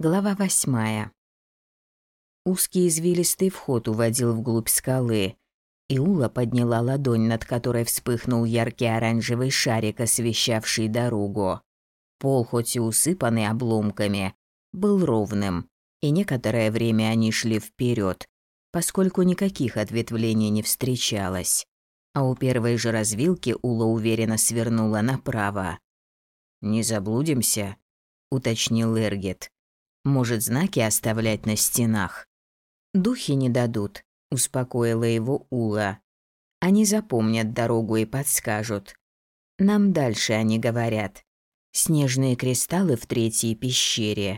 Глава 8. Узкий извилистый вход уводил вглубь скалы, и Ула подняла ладонь, над которой вспыхнул яркий оранжевый шарик, освещавший дорогу. Пол, хоть и усыпанный обломками, был ровным, и некоторое время они шли вперед, поскольку никаких ответвлений не встречалось. А у первой же развилки Ула уверенно свернула направо. «Не заблудимся?» – уточнил Эргет. «Может, знаки оставлять на стенах?» «Духи не дадут», – успокоила его Ула. «Они запомнят дорогу и подскажут. Нам дальше, они говорят. Снежные кристаллы в третьей пещере».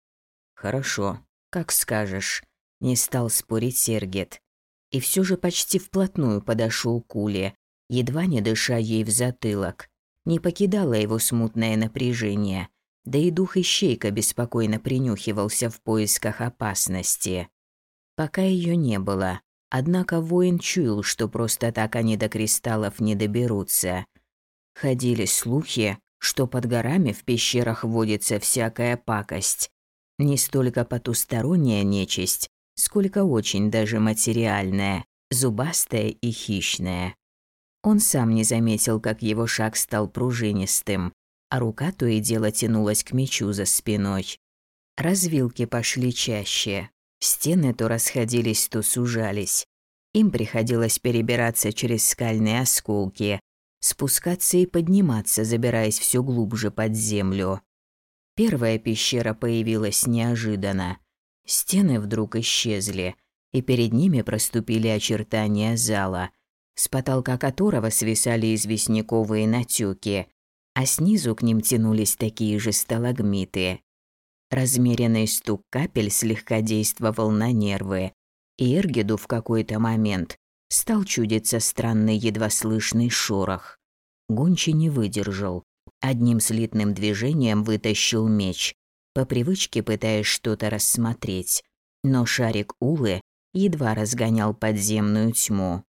«Хорошо, как скажешь», – не стал спорить Сергет. И все же почти вплотную подошел к Уле, едва не дыша ей в затылок. Не покидало его смутное напряжение, да и дух ищейка беспокойно принюхивался в поисках опасности. Пока ее не было, однако воин чуял, что просто так они до кристаллов не доберутся. Ходили слухи, что под горами в пещерах водится всякая пакость. Не столько потусторонняя нечисть, сколько очень даже материальная, зубастая и хищная. Он сам не заметил, как его шаг стал пружинистым, а рука то и дело тянулась к мечу за спиной. Развилки пошли чаще. Стены то расходились, то сужались. Им приходилось перебираться через скальные осколки, спускаться и подниматься, забираясь все глубже под землю. Первая пещера появилась неожиданно. Стены вдруг исчезли, и перед ними проступили очертания зала, с потолка которого свисали известняковые натёки, а снизу к ним тянулись такие же сталагмиты. Размеренный стук капель слегка действовал на нервы, и Эргеду в какой-то момент стал чудиться странный едва слышный шорох. Гончий не выдержал. Одним слитным движением вытащил меч, по привычке пытаясь что-то рассмотреть, но шарик Улы едва разгонял подземную тьму.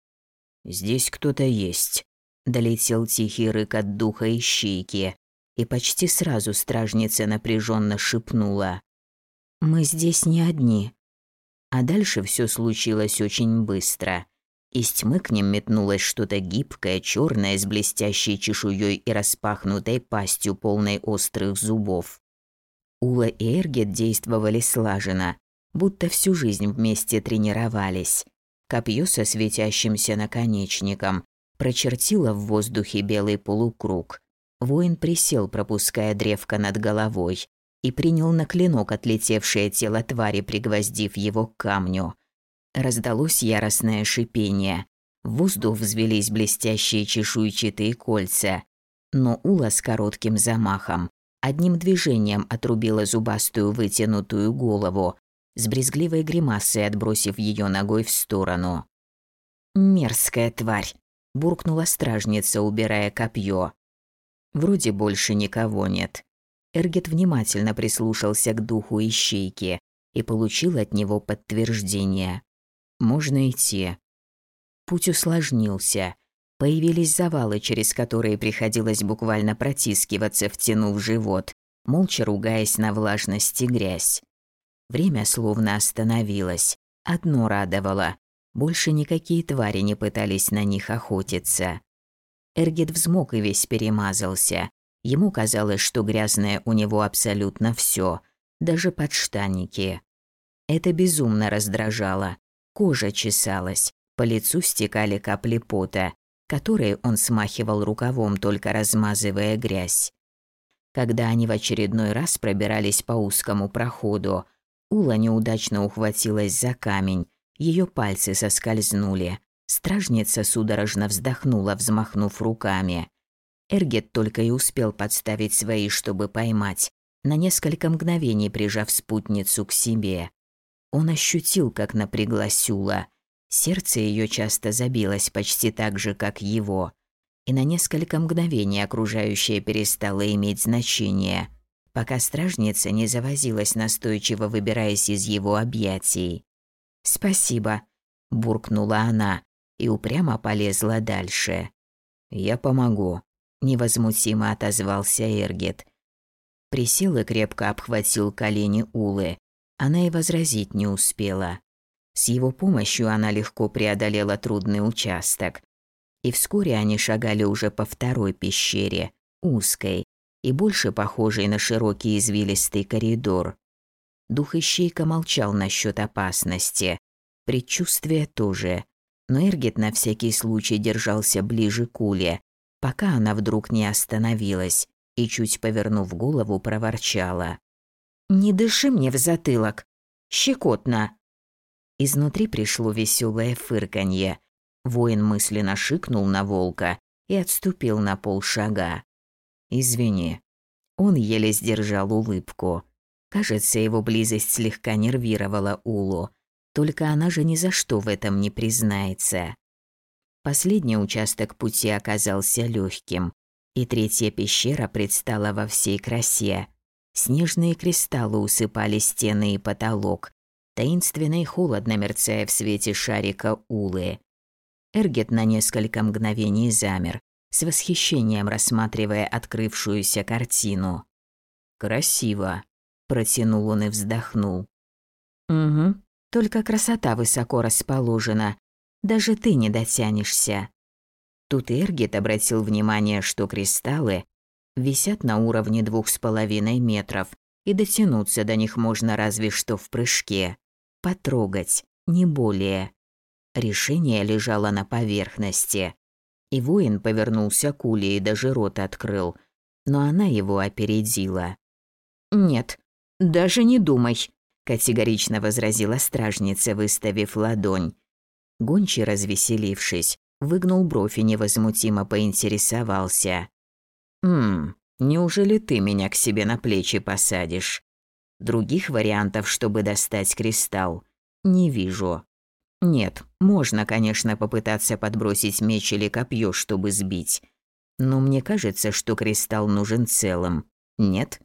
«Здесь кто-то есть», – долетел тихий рык от духа ищейки, и почти сразу стражница напряженно шепнула: «Мы здесь не одни». А дальше все случилось очень быстро. Из тьмы к ним метнулось что-то гибкое, черное, с блестящей чешуей и распахнутой пастью, полной острых зубов. Ула и Эргет действовали слаженно, будто всю жизнь вместе тренировались. Копье со светящимся наконечником прочертило в воздухе белый полукруг. Воин присел, пропуская древко над головой, и принял на клинок отлетевшее тело твари, пригвоздив его к камню. Раздалось яростное шипение. В воздух взвелись блестящие чешуйчатые кольца. Но Ула с коротким замахом одним движением отрубила зубастую вытянутую голову, с брезгливой гримасой отбросив ее ногой в сторону. «Мерзкая тварь!» – буркнула стражница, убирая копье. Вроде больше никого нет. Эргет внимательно прислушался к духу ищейки и получил от него подтверждение. Можно идти. Путь усложнился. Появились завалы, через которые приходилось буквально протискиваться, втянув живот, молча ругаясь на влажность и грязь. Время словно остановилось. Одно радовало. Больше никакие твари не пытались на них охотиться. Эргет взмок и весь перемазался. Ему казалось, что грязное у него абсолютно все, даже подштанники. Это безумно раздражало. Кожа чесалась, по лицу стекали капли пота, которые он смахивал рукавом, только размазывая грязь. Когда они в очередной раз пробирались по узкому проходу, Ула неудачно ухватилась за камень, ее пальцы соскользнули. Стражница судорожно вздохнула, взмахнув руками. Эргет только и успел подставить свои, чтобы поймать, на несколько мгновений прижав спутницу к себе. Он ощутил, как напряглась Ула. Сердце ее часто забилось почти так же, как его. И на несколько мгновений окружающее перестало иметь значение, пока стражница не завозилась, настойчиво выбираясь из его объятий. «Спасибо», – буркнула она и упрямо полезла дальше. «Я помогу», – невозмутимо отозвался Эргет. Присел и крепко обхватил колени Улы. Она и возразить не успела. С его помощью она легко преодолела трудный участок. И вскоре они шагали уже по второй пещере, узкой и больше похожей на широкий извилистый коридор. Дух Ищейка молчал насчет опасности. Предчувствие тоже. Но Эргет на всякий случай держался ближе к Уле, пока она вдруг не остановилась и, чуть повернув голову, проворчала. «Не дыши мне в затылок. Щекотно». Изнутри пришло веселое фырканье. Воин мысленно шикнул на волка и отступил на полшага. «Извини». Он еле сдержал улыбку. Кажется, его близость слегка нервировала Улу. Только она же ни за что в этом не признается. Последний участок пути оказался легким, и третья пещера предстала во всей красе. Снежные кристаллы усыпали стены и потолок, таинственно и холодно мерцая в свете шарика Улы. Эргет на несколько мгновений замер, с восхищением рассматривая открывшуюся картину. «Красиво», – протянул он и вздохнул. «Угу, только красота высоко расположена, даже ты не дотянешься». Тут Эргет обратил внимание, что кристаллы висят на уровне 2,5 метров, и дотянуться до них можно разве что в прыжке. Потрогать, не более. Решение лежало на поверхности. И воин повернулся к Уле и даже рот открыл, но она его опередила. «Нет, даже не думай», – категорично возразила стражница, выставив ладонь. Гончий, развеселившись, выгнул бровь и невозмутимо поинтересовался. Неужели ты меня к себе на плечи посадишь? Других вариантов, чтобы достать кристалл, не вижу. Нет, можно, конечно, попытаться подбросить меч или копье, чтобы сбить. Но мне кажется, что кристалл нужен целым. Нет?»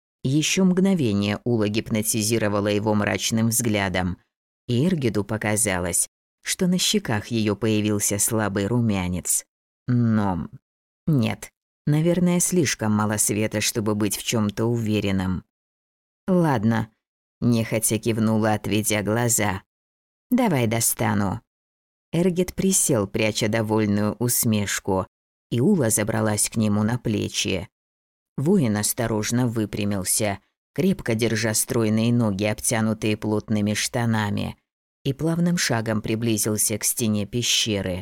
Еще мгновение Ула гипнотизировала его мрачным взглядом, и Эргеду показалось, что на щеках ее появился слабый румянец. Но нет, наверное, слишком мало света, чтобы быть в чем-то уверенным. «Ладно», – нехотя кивнула, отведя глаза. «Давай достану». Эргет присел, пряча довольную усмешку, и Ула забралась к нему на плечи. Воин осторожно выпрямился, крепко держа стройные ноги, обтянутые плотными штанами, и плавным шагом приблизился к стене пещеры.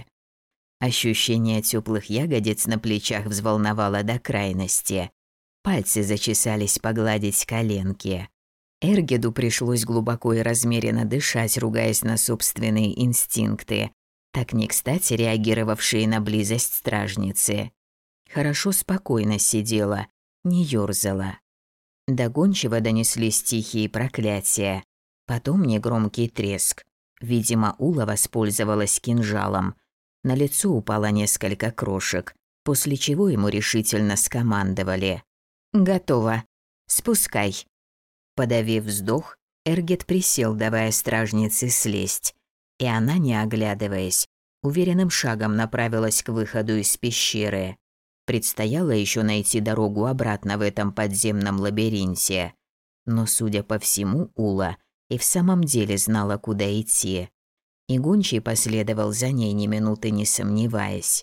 Ощущение теплых ягодиц на плечах взволновало до крайности. Пальцы зачесались погладить коленки. Эргеду пришлось глубоко и размеренно дышать, ругаясь на собственные инстинкты, так не кстати реагировавшие на близость стражницы. Хорошо спокойно сидела, не ёрзала. До гончего донеслись тихие проклятия, потом негромкий треск. Видимо, Ула воспользовалась кинжалом. На лицо упало несколько крошек, после чего ему решительно скомандовали. «Готово. Спускай». Подавив вздох, Эргет присел, давая стражнице слезть, и она, не оглядываясь, уверенным шагом направилась к выходу из пещеры. Предстояло еще найти дорогу обратно в этом подземном лабиринте. Но, судя по всему, Ула и в самом деле знала, куда идти. И гончий последовал за ней, ни минуты не сомневаясь.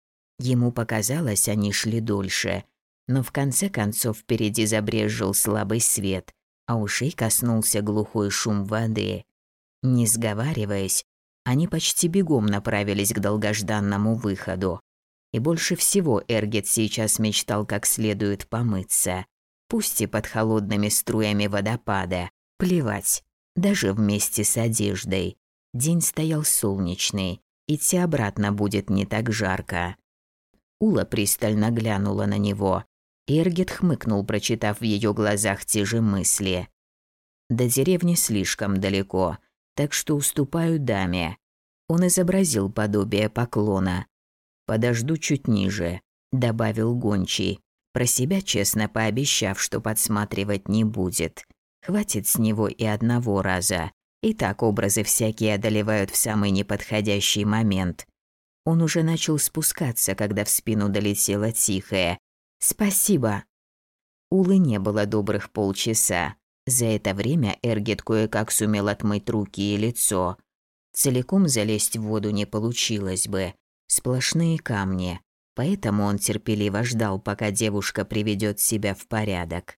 Ему показалось, они шли дольше, но в конце концов впереди забрезжил слабый свет, а ушей коснулся глухой шум воды. Не сговариваясь, они почти бегом направились к долгожданному выходу. И больше всего Эргет сейчас мечтал как следует помыться. Пусть и под холодными струями водопада. Плевать, даже вместе с одеждой. День стоял солнечный, идти обратно будет не так жарко. Ула пристально глянула на него. Эргет хмыкнул, прочитав в ее глазах те же мысли. До деревни слишком далеко, так что уступаю даме. Он изобразил подобие поклона. «Подожду чуть ниже», – добавил гончий, про себя честно пообещав, что подсматривать не будет. Хватит с него и одного раза. И так образы всякие одолевают в самый неподходящий момент. Он уже начал спускаться, когда в спину долетело тихое «Спасибо». Улы не было добрых полчаса. За это время Эргет кое-как сумел отмыть руки и лицо. Целиком залезть в воду не получилось бы. Сплошные камни. Поэтому он терпеливо ждал, пока девушка приведет себя в порядок.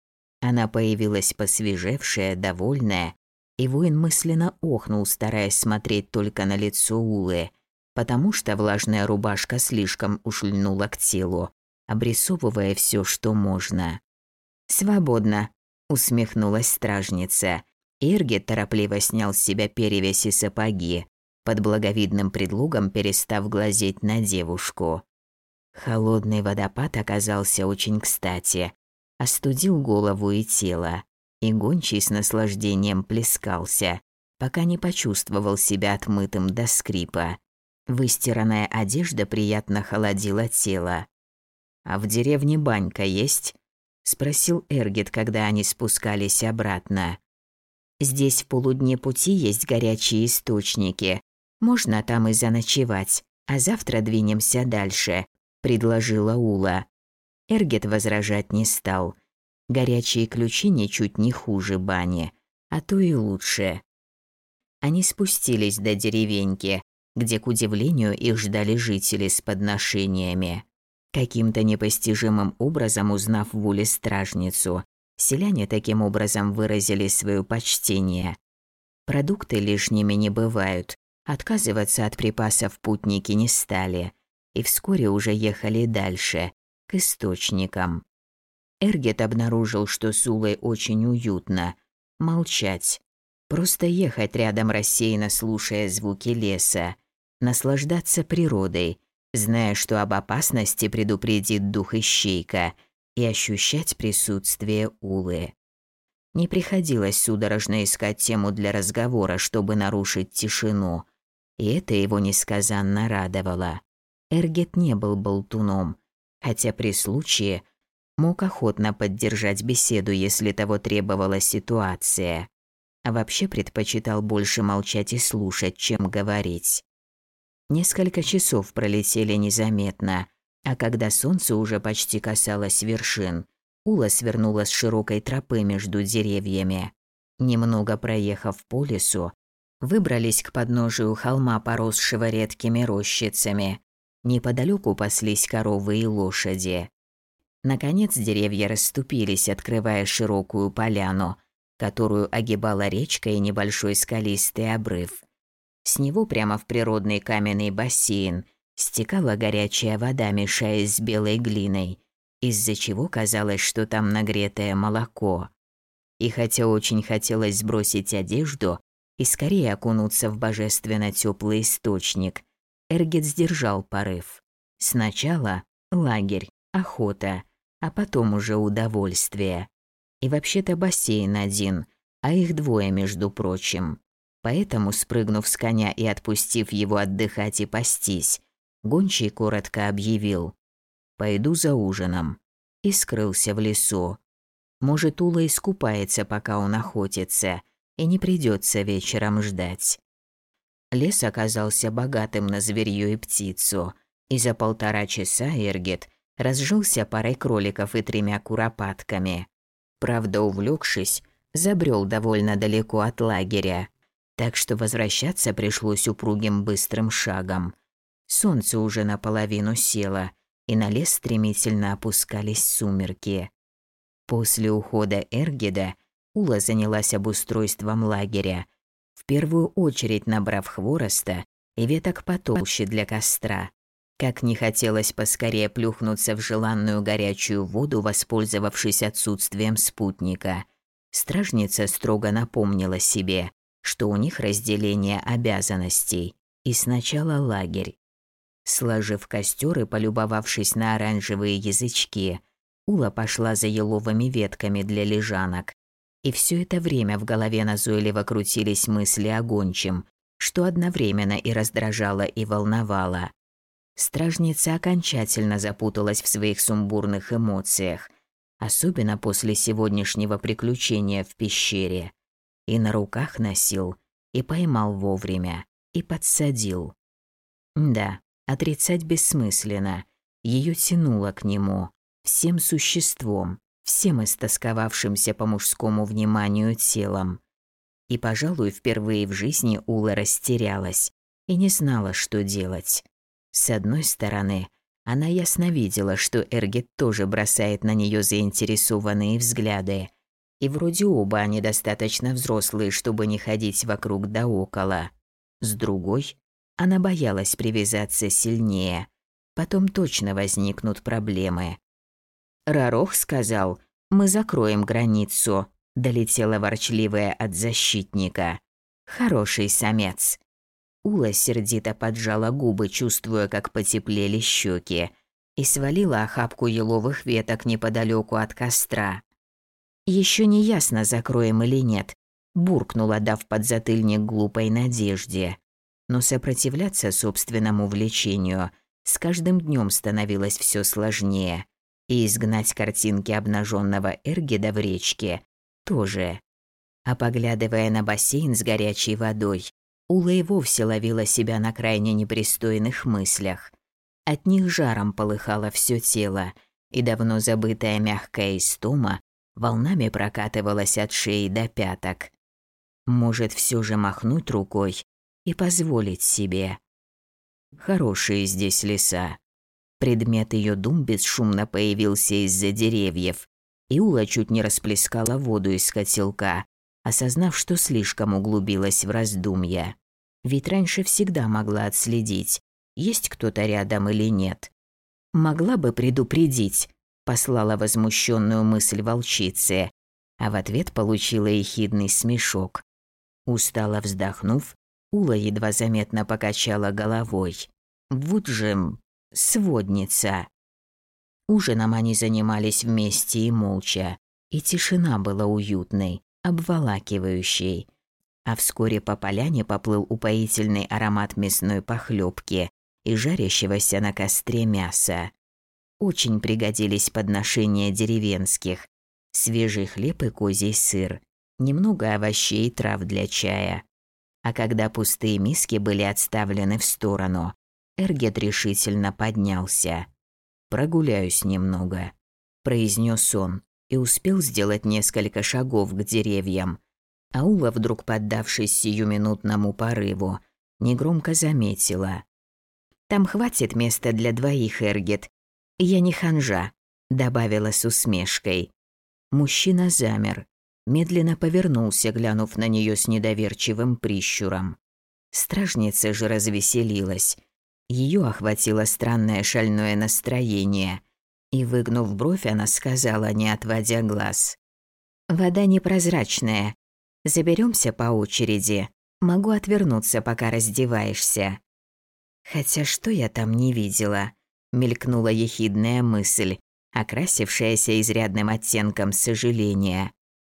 Она появилась посвежевшая, довольная, и воин мысленно охнул, стараясь смотреть только на лицо Улы, потому что влажная рубашка слишком уж льнула к телу, обрисовывая все, что можно. «Свободно», — усмехнулась стражница. Эргет торопливо снял с себя перевязь и сапоги, под благовидным предлогом перестав глазеть на девушку. Холодный водопад оказался очень кстати, остудил голову и тело, и гончий с наслаждением плескался, пока не почувствовал себя отмытым до скрипа. Выстиранная одежда приятно холодила тело. «А в деревне банька есть?» – спросил Эргет, когда они спускались обратно. «Здесь в полудне пути есть горячие источники. Можно там и заночевать, а завтра двинемся дальше», – предложила Ула. Эргет возражать не стал. Горячие ключи ничуть не хуже бани, а то и лучше. Они спустились до деревеньки, где, к удивлению, их ждали жители с подношениями. Каким-то непостижимым образом узнав в Уле стражницу, селяне таким образом выразили свое почтение. Продукты лишними не бывают, отказываться от припасов путники не стали, и вскоре уже ехали дальше, к источникам. Эргет обнаружил, что с Улой очень уютно. Молчать. Просто ехать рядом, рассеянно слушая звуки леса. Наслаждаться природой, зная, что об опасности предупредит дух ищейка, и ощущать присутствие Улы. Не приходилось судорожно искать тему для разговора, чтобы нарушить тишину, и это его несказанно радовало. Эргет не был болтуном, хотя при случае мог охотно поддержать беседу, если того требовала ситуация, а вообще предпочитал больше молчать и слушать, чем говорить. Несколько часов пролетели незаметно, а когда солнце уже почти касалось вершин, Ула свернула с широкой тропы между деревьями. Немного проехав по лесу, выбрались к подножию холма, поросшего редкими рощицами. Неподалеку паслись коровы и лошади. Наконец деревья расступились, открывая широкую поляну, которую огибала речка и небольшой скалистый обрыв. С него прямо в природный каменный бассейн стекала горячая вода, мешаясь с белой глиной, из-за чего казалось, что там нагретое молоко. И хотя очень хотелось сбросить одежду и скорее окунуться в божественно теплый источник, Эргет сдержал порыв. Сначала лагерь, охота, а потом уже удовольствие. И вообще-то бассейн один, а их двое, между прочим. Поэтому, спрыгнув с коня и отпустив его отдыхать и пастись, гончий коротко объявил: «Пойду за ужином», и скрылся в лесу. Может, Ула искупается, пока он охотится, и не придется вечером ждать. Лес оказался богатым на зверьё и птицу, и за 1,5 часа Эргет разжился парой кроликов и 3 куропатками. Правда, увлекшись, забрел довольно далеко от лагеря, так что возвращаться пришлось упругим быстрым шагом. Солнце уже наполовину село, и на лес стремительно опускались сумерки. После ухода Эргеда Ула занялась обустройством лагеря, в первую очередь набрав хвороста и веток потолще для костра. Как не хотелось поскорее плюхнуться в желанную горячую воду, воспользовавшись отсутствием спутника, стражница строго напомнила себе, что у них разделение обязанностей, и сначала лагерь. Сложив костер и полюбовавшись на оранжевые язычки, Ула пошла за еловыми ветками для лежанок. И все это время в голове назойливо крутились мысли о гончем, что одновременно и раздражало, и волновало. Стражница окончательно запуталась в своих сумбурных эмоциях, особенно после сегодняшнего приключения в пещере. И на руках носил, и поймал вовремя, и подсадил. Да, отрицать бессмысленно. Ее тянуло к нему, всем существом, всем истосковавшимся по мужскому вниманию телом. И, пожалуй, впервые в жизни Ула растерялась и не знала, что делать. С одной стороны, она ясно видела, что Эргет тоже бросает на нее заинтересованные взгляды. И вроде оба они достаточно взрослые, чтобы не ходить вокруг да около. С другой, она боялась привязаться сильнее. Потом точно возникнут проблемы. Рарох сказал: «Мы закроем границу», – долетела ворчливая от защитника. «Хороший самец». Ула сердито поджала губы, чувствуя, как потеплели щеки, и свалила охапку еловых веток неподалеку от костра. «Еще не ясно, закроем или нет», – буркнула, дав подзатыльник глупой надежде. Но сопротивляться собственному влечению с каждым днем становилось все сложнее, и изгнать картинки обнаженного Эргеда в речке тоже. А поглядывая на бассейн с горячей водой, Ула и вовсе ловила себя на крайне непристойных мыслях. От них жаром полыхало все тело, и давно забытая мягкая истома волнами прокатывалась от шеи до пяток. Может, все же махнуть рукой и позволить себе. Хорошие здесь леса. Предмет ее дум бесшумно появился из-за деревьев, и Ула чуть не расплескала воду из котелка, осознав, что слишком углубилась в раздумья. Ведь раньше всегда могла отследить, есть кто-то рядом или нет. «Могла бы предупредить», – послала возмущенную мысль волчице, а в ответ получила ехидный смешок. Устало вздохнув, Ула едва заметно покачала головой. Вот же сводница. Ужином они занимались вместе и молча, и тишина была уютной, обволакивающей. А вскоре по поляне поплыл упоительный аромат мясной похлебки и жарящегося на костре мяса. Очень пригодились подношения деревенских: свежий хлеб и козий сыр, немного овощей и трав для чая. А когда пустые миски были отставлены в сторону, Эргет решительно поднялся. «Прогуляюсь немного», – произнес он и успел сделать несколько шагов к деревьям. Аула, вдруг поддавшись сиюминутному порыву, негромко заметила: «Там хватит места для двоих, Эргет. Я не ханжа», – добавила с усмешкой. Мужчина замер, медленно повернулся, глянув на нее с недоверчивым прищуром. Стражница же развеселилась. Ее охватило странное шальное настроение, и, выгнув бровь, она сказала, не отводя глаз: «Вода непрозрачная. Заберемся по очереди. Могу отвернуться, пока раздеваешься». Хотя что я там не видела, мелькнула ехидная мысль, окрасившаяся изрядным оттенком сожаления.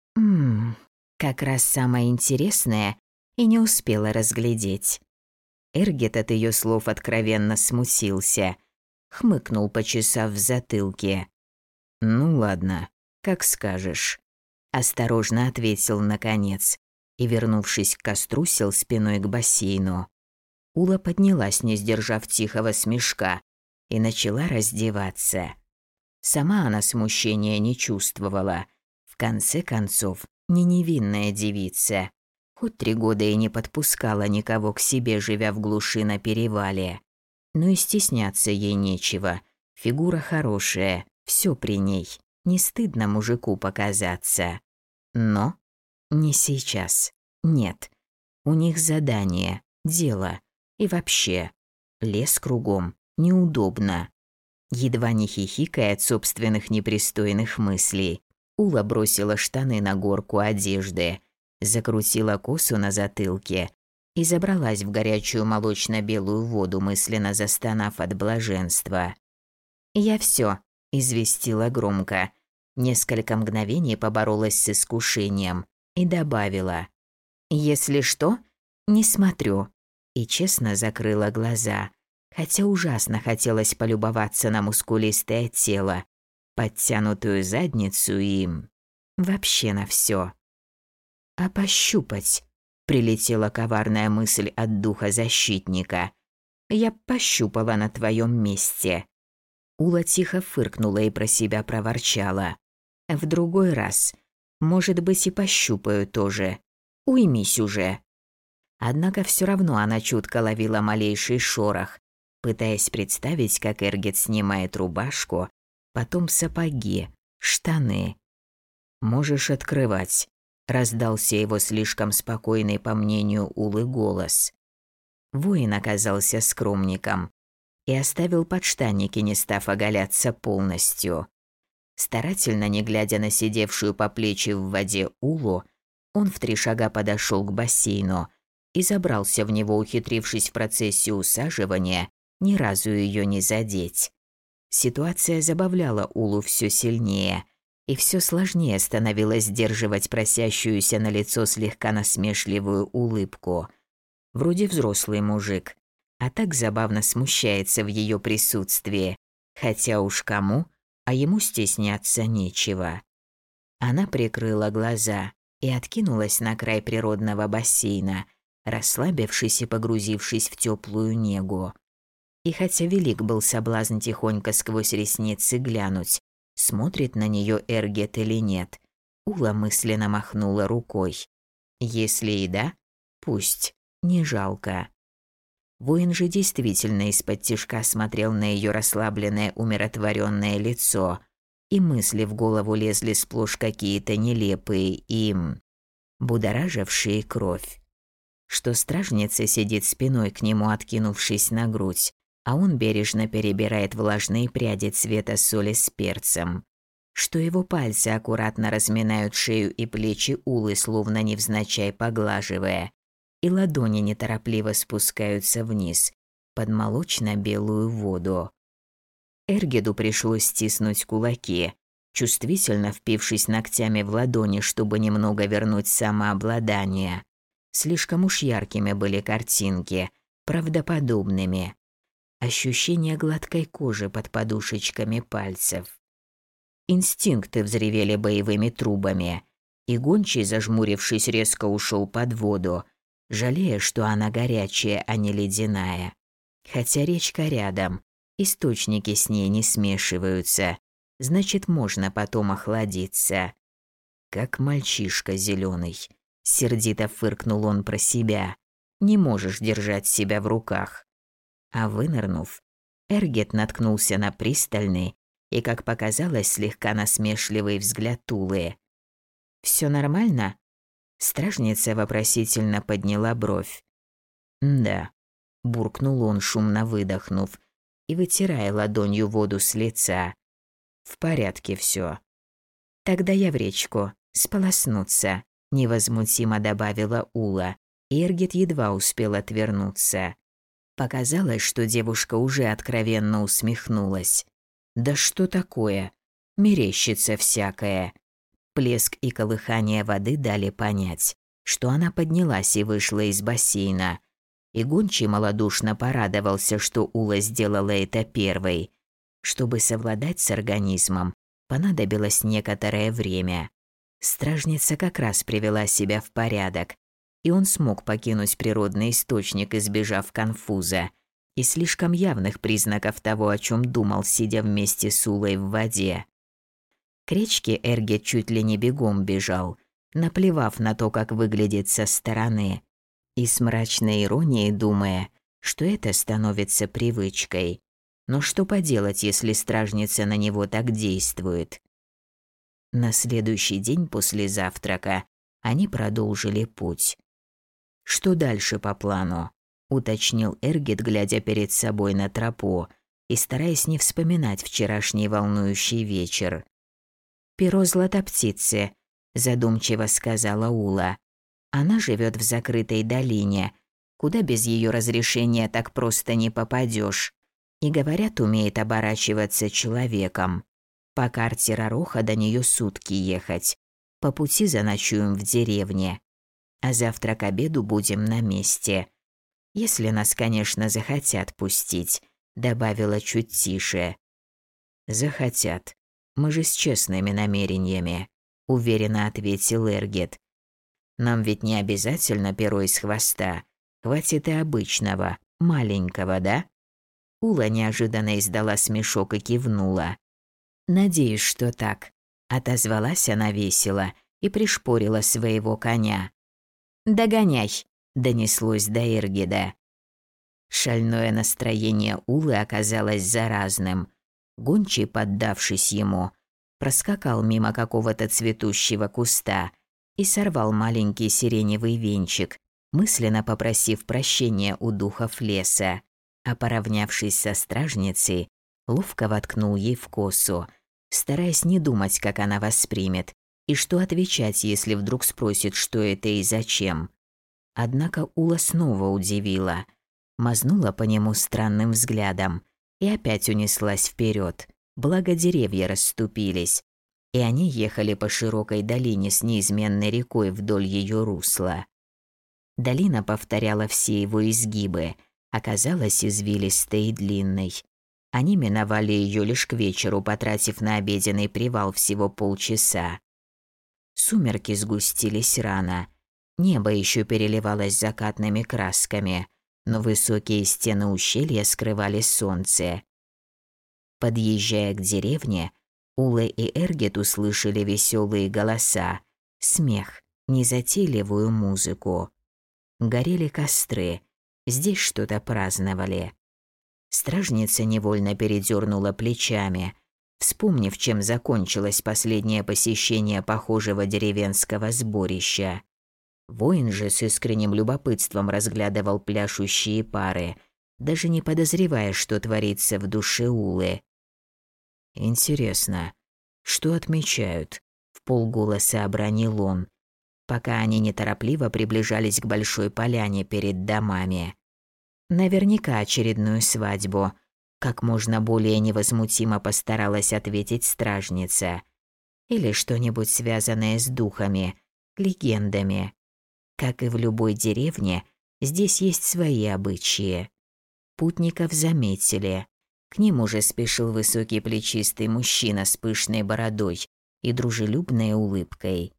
Как раз самое интересное и не успела разглядеть. Эргет от ее слов откровенно смутился, хмыкнул, почесав в затылке. «Ну ладно, как скажешь», – осторожно ответил наконец и, вернувшись к костру, сел спиной к бассейну. Ула поднялась, не сдержав тихого смешка, и начала раздеваться. Сама она смущения не чувствовала. В конце концов, не невинная девица. Хоть 3 года и не подпускала никого к себе, живя в глуши на перевале. Но и стесняться ей нечего. Фигура хорошая, все при ней. Не стыдно мужику показаться. Но не сейчас. Нет. У них задание, дело. И вообще, лес кругом, неудобно. Едва не хихикая от собственных непристойных мыслей, Ула бросила штаны на горку одежды, закрутила косу на затылке и забралась в горячую молочно-белую воду, мысленно застонав от блаженства. «Я все», – известила громко. Несколько мгновений поборолась с искушением и добавила: «Если что, не смотрю», и честно закрыла глаза, хотя ужасно хотелось полюбоваться на мускулистое тело, подтянутую задницу и вообще на все. «А пощупать?» – прилетела коварная мысль от духа защитника. «Я пощупала на твоем месте». Ула тихо фыркнула и про себя проворчала: В другой раз, может быть, и пощупаю тоже. Уймись уже. Однако все равно она чутко ловила малейший шорох, пытаясь представить, как Эргет снимает рубашку, потом сапоги, штаны. «Можешь открывать», – раздался его слишком спокойный, по мнению Улы, голос. Воин оказался скромником и оставил подштанники, не став оголяться полностью. Старательно не глядя на сидевшую по плечи в воде Улу, он в 3 шага подошел к бассейну и забрался в него, ухитрившись в процессе усаживания ни разу ее не задеть. Ситуация забавляла Улу все сильнее, и все сложнее становилось сдерживать просящуюся на лицо слегка насмешливую улыбку. Вроде взрослый мужик, а так забавно смущается в ее присутствии, хотя уж кому, а ему стесняться нечего. Она прикрыла глаза и откинулась на край природного бассейна, расслабившись и погрузившись в теплую негу. И хотя велик был соблазн тихонько сквозь ресницы глянуть, смотрит на нее Эргет или нет, Ула мысленно махнула рукой. Если и да, пусть, не жалко. Воин же действительно из-под тишка смотрел на ее расслабленное, умиротворенное лицо, и мысли в голову лезли сплошь какие-то нелепые и будоражившие кровь. Что стражница сидит спиной к нему, откинувшись на грудь, а он бережно перебирает влажные пряди цвета соли с перцем. Что его пальцы аккуратно разминают шею и плечи Улы, словно невзначай поглаживая, и ладони неторопливо спускаются вниз, под молочно-белую воду. Эргеду пришлось стиснуть кулаки, чувствительно впившись ногтями в ладони, чтобы немного вернуть самообладание. Слишком уж яркими были картинки, правдоподобными. Ощущение гладкой кожи под подушечками пальцев. Инстинкты взревели боевыми трубами, и гончий, зажмурившись, резко ушел под воду, жалея, что она горячая, а не ледяная. Хотя речка рядом, источники с ней не смешиваются, значит, можно потом охладиться. Как мальчишка зеленый, сердито фыркнул он про себя. Не можешь держать себя в руках. А вынырнув, Эргет наткнулся на пристальный и, как показалось, слегка насмешливый взгляд Улы. «Все нормально?» Стражница вопросительно подняла бровь. «Да», – буркнул он, шумно выдохнув и вытирая ладонью воду с лица. «В порядке все». «Тогда я в речку, сполоснуться», – невозмутимо добавила Ула, и Эргет едва успел отвернуться. Показалось, что девушка уже откровенно усмехнулась. «Да что такое? Мерещится всякое». Плеск и колыхание воды дали понять, что она поднялась и вышла из бассейна. И гончий малодушно порадовался, что Ула сделала это первой. Чтобы совладать с организмом, понадобилось некоторое время. Стражница как раз привела себя в порядок, и он смог покинуть природный источник, избежав конфуза и слишком явных признаков того, о чем думал, сидя вместе с Улой в воде. К речке Эргет чуть ли не бегом бежал, наплевав на то, как выглядит со стороны, и с мрачной иронией думая, что это становится привычкой. Но что поделать, если стражница на него так действует? На следующий день после завтрака они продолжили путь. «Что дальше по плану?» – уточнил Эргет, глядя перед собой на тропу и стараясь не вспоминать вчерашний волнующий вечер. «Перо златоптицы», – задумчиво сказала Ула. «Она живет в закрытой долине, куда без ее разрешения так просто не попадешь. И, говорят, умеет оборачиваться человеком. По карте Рароха до нее сутки ехать. По пути заночуем в деревне. А завтра к обеду будем на месте. Если нас, конечно, захотят пустить», – добавила чуть тише. «Захотят. Мы же с честными намерениями», – уверенно ответил Эргет. «Нам ведь не обязательно перо из хвоста. Хватит и обычного, маленького, да?» Ула неожиданно издала смешок и кивнула. «Надеюсь, что так. Отозвалась она весело и пришпорила своего коня. «Догоняй!» – донеслось до Эргида. Шальное настроение Улы оказалось заразным. Гончий, поддавшись ему, проскакал мимо какого-то цветущего куста и сорвал маленький сиреневый венчик, мысленно попросив прощения у духов леса, а поравнявшись со стражницей, ловко воткнул ей в косу, стараясь не думать, как она воспримет, и что отвечать, если вдруг спросит, что это и зачем. Однако Ула снова удивила, мазнула по нему странным взглядом и опять унеслась вперед, благо деревья расступились, и они ехали по широкой долине с неизменной рекой вдоль ее русла. Долина повторяла все его изгибы, оказалась извилистой и длинной. Они миновали ее лишь к вечеру, потратив на обеденный привал всего полчаса. Сумерки сгустились рано. Небо еще переливалось закатными красками, но высокие стены ущелья скрывали солнце. Подъезжая к деревне, Ула и Эргет услышали веселые голоса, смех, незатейливую музыку. Горели костры, здесь что-то праздновали. Стражница невольно передернула плечами, вспомнив, чем закончилось последнее посещение похожего деревенского сборища. Воин же с искренним любопытством разглядывал пляшущие пары, даже не подозревая, что творится в душе Улы. «Интересно, что отмечают?» – вполголоса обронил он, пока они неторопливо приближались к большой поляне перед домами. Наверняка очередную свадьбу, как можно более невозмутимо постаралась ответить стражница. Или что-нибудь связанное с духами, легендами. Как и в любой деревне, здесь есть свои обычаи. Путников заметили. К ним уже спешил высокий плечистый мужчина с пышной бородой и дружелюбной улыбкой.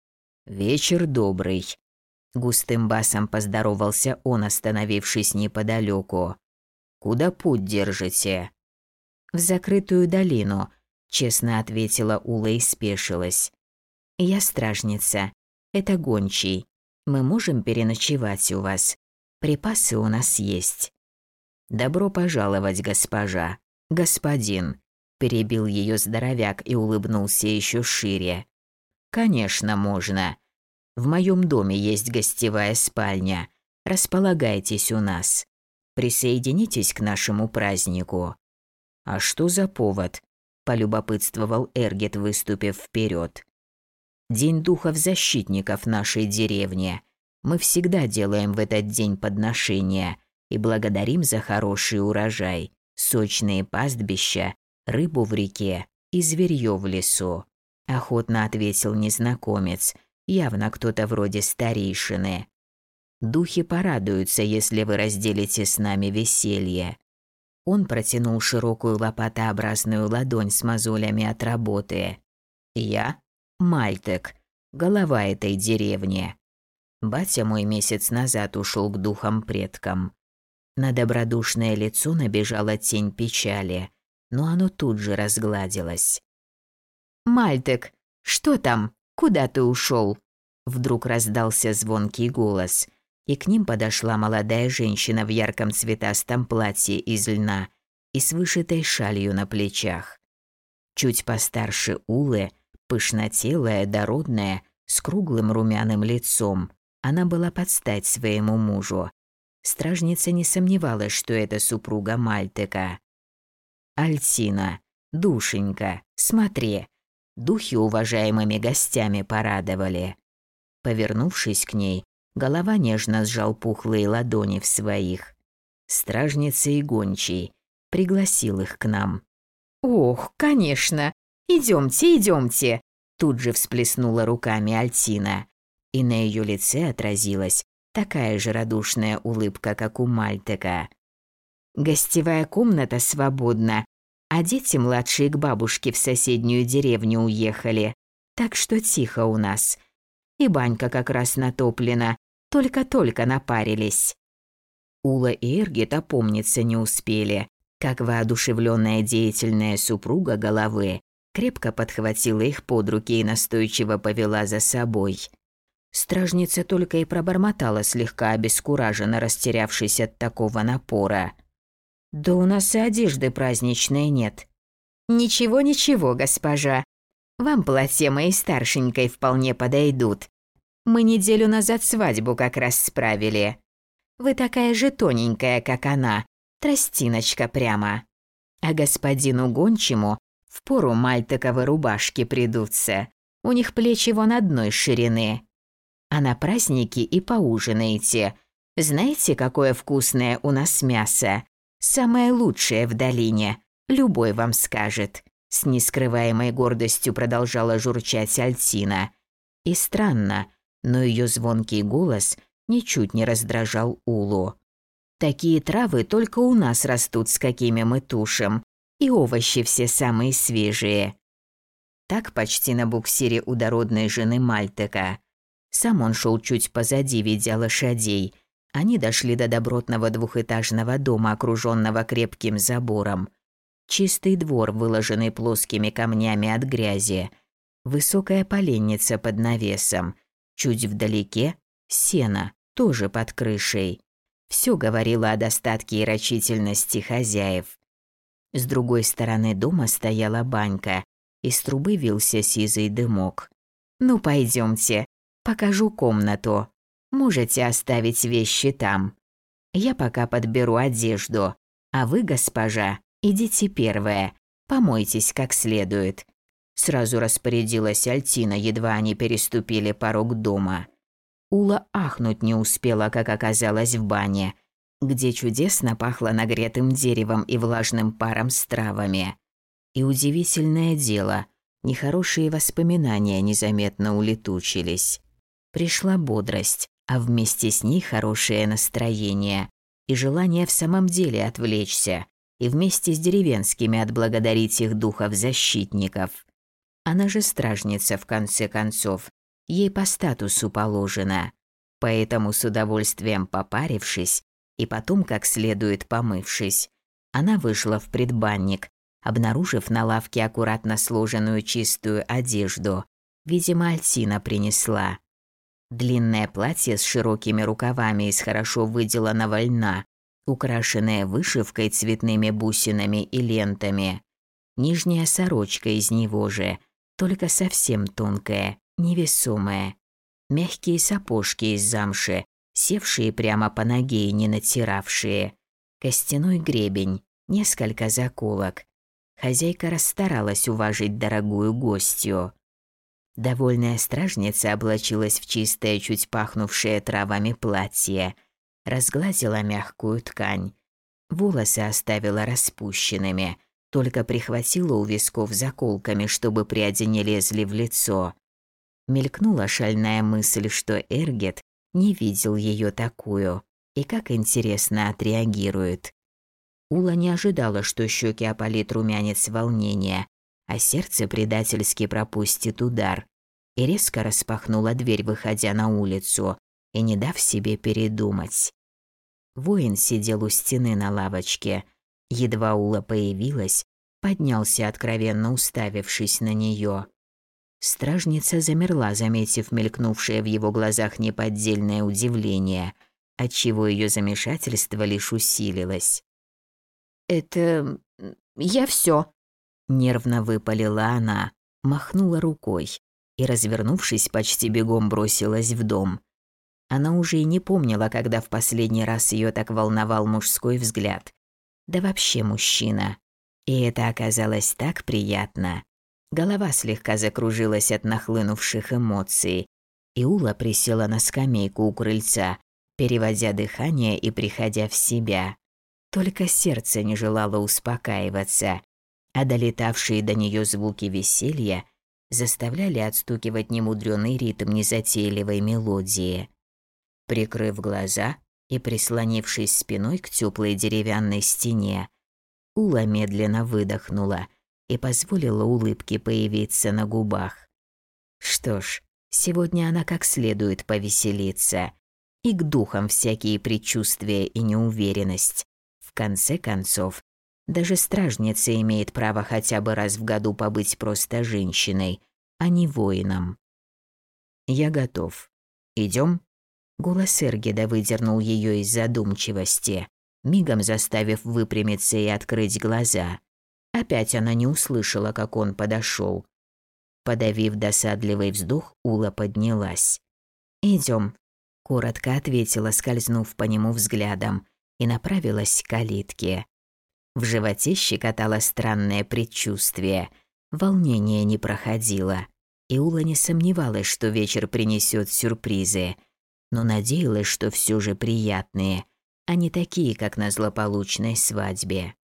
«Вечер добрый», – густым басом поздоровался он, остановившись неподалеку. «Куда путь держите?» «В закрытую долину», – честно ответила Ула и спешилась. «Я стражница. Это гончий. Мы можем переночевать у вас. Припасы у нас есть». «Добро пожаловать, госпожа. Господин», – перебил ее здоровяк и улыбнулся еще шире. «Конечно, можно. В моем доме есть гостевая спальня. Располагайтесь у нас. Присоединитесь к нашему празднику». «А что за повод?» – полюбопытствовал Эргет, выступив вперед. «День духов-защитников нашей деревни. Мы всегда делаем в этот день подношения и благодарим за хороший урожай, сочные пастбища, рыбу в реке и зверьё в лесу», – охотно ответил незнакомец, явно кто-то вроде старейшины. «Духи порадуются, если вы разделите с нами веселье». Он протянул широкую лопатообразную ладонь с мозолями от работы. «Я – Мальтек, голова этой деревни. Батя мой месяц назад ушел к духам предкам». На добродушное лицо набежала тень печали, но оно тут же разгладилось. «Мальтек, что там? Куда ты ушел?» Вдруг раздался звонкий голос, и к ним подошла молодая женщина в ярком цветастом платье из льна и с вышитой шалью на плечах. Чуть постарше Улы, пышнотелая, дородная, с круглым румяным лицом, она была под стать своему мужу. Стражница не сомневалась, что это супруга Мальтека. «Альтина, душенька, смотри, духи уважаемыми гостями порадовали». Повернувшись к ней, голова нежно сжал пухлые ладони в своих. Стражница и гончий пригласил их к нам. «Ох, конечно, идемте, идемте!» Тут же всплеснула руками Альтина, и на ее лице отразилась такая же радушная улыбка, как у Мальтека. «Гостевая комната свободна, а дети младшие к бабушке в соседнюю деревню уехали, так что тихо у нас. И банька как раз натоплена, только-только напарились». Ула и Эргет опомниться не успели, как воодушевленная деятельная супруга головы крепко подхватила их под руки и настойчиво повела за собой. Стражница только и пробормотала, слегка обескураженно, растерявшись от такого напора. «Да у нас и одежды праздничной нет». «Ничего, ничего, госпожа. Вам платье моей старшенькой вполне подойдут. Мы неделю назад свадьбу как раз справили. Вы такая же тоненькая, как она, тростиночка прямо. А господину гончему впору мальтаковы рубашки придутся. У них плечи вон одной ширины. А на праздники и поужинаете. Знаете, какое вкусное у нас мясо? Самое лучшее в долине. Любой вам скажет». С нескрываемой гордостью продолжала журчать Альтина. И странно, но ее звонкий голос ничуть не раздражал Улу. «Такие травы только у нас растут, с какими мы тушим, и овощи все самые свежие». Так почти на буксире у дородной жены Мальтека. Сам он шел чуть позади, ведя лошадей. Они дошли до добротного двухэтажного дома, окруженного крепким забором. Чистый двор, выложенный плоскими камнями от грязи. Высокая поленница под навесом. Чуть вдалеке – сено, тоже под крышей. Все говорило о достатке и рачительности хозяев. С другой стороны дома стояла банька. Из трубы вился сизый дымок. «Ну, пойдемте, покажу комнату. Можете оставить вещи там. Я пока подберу одежду. А вы, госпожа, идите первая, помойтесь как следует». Сразу распорядилась Альтина, едва они переступили порог дома. Ула ахнуть не успела, как оказалась в бане, где чудесно пахло нагретым деревом и влажным паром с травами. И удивительное дело, нехорошие воспоминания незаметно улетучились. Пришла бодрость, а вместе с ней хорошее настроение и желание в самом деле отвлечься и вместе с деревенскими отблагодарить их духов-защитников. Она же стражница, в конце концов, ей по статусу положено. Поэтому с удовольствием попарившись и потом как следует помывшись, она вышла в предбанник, обнаружив на лавке аккуратно сложенную чистую одежду. Видимо, Альтина принесла. Длинное платье с широкими рукавами из хорошо выделанного льна, украшенное вышивкой, цветными бусинами и лентами. Нижняя сорочка из него же, только совсем тонкая, невесомая. Мягкие сапожки из замши, севшие прямо по ноге и не натиравшие. Костяной гребень, несколько заколок. Хозяйка расстаралась уважить дорогую гостью. Довольная стражница облачилась в чистое, чуть пахнувшее травами платье, разгладила мягкую ткань. Волосы оставила распущенными, только прихватила у висков заколками, чтобы пряди не лезли в лицо. Мелькнула шальная мысль, что Эргет не видел ее такую, и как интересно отреагирует. Ула не ожидала, что щеки опалит румянец волнения, а сердце предательски пропустит удар, и резко распахнула дверь, выходя на улицу, и не дав себе передумать. Воин сидел у стены на лавочке. Едва Ула появилась, поднялся, откровенно уставившись на нее. Стражница замерла, заметив мелькнувшее в его глазах неподдельное удивление, отчего ее замешательство лишь усилилось. «Это... я все», — нервно выпалила она, махнула рукой и, развернувшись, почти бегом бросилась в дом. Она уже и не помнила, когда в последний раз ее так волновал мужской взгляд. Да вообще мужчина. И это оказалось так приятно. Голова слегка закружилась от нахлынувших эмоций, и Ула присела на скамейку у крыльца, переводя дыхание и приходя в себя. Только сердце не желало успокаиваться, а долетавшие до нее звуки веселья заставляли отстукивать немудрёный ритм незатейливой мелодии. Прикрыв глаза и прислонившись спиной к теплой деревянной стене, Ула медленно выдохнула и позволила улыбке появиться на губах. Что ж, сегодня она как следует повеселится, и к духам всякие предчувствия и неуверенность. В конце концов, Даже стражница имеет право хотя бы раз в году побыть просто женщиной, а не воином. «Я готов. Идем?» Голос Эргеда выдернул ее из задумчивости, мигом заставив выпрямиться и открыть глаза. Опять она не услышала, как он подошел. Подавив досадливый вздох, Ула поднялась. «Идем», – коротко ответила, скользнув по нему взглядом, и направилась к калитке. В животе щекотало странное предчувствие. Волнение не проходило. И Ула не сомневалась, что вечер принесет сюрпризы, но надеялась, что все же приятные, а не такие, как на злополучной свадьбе.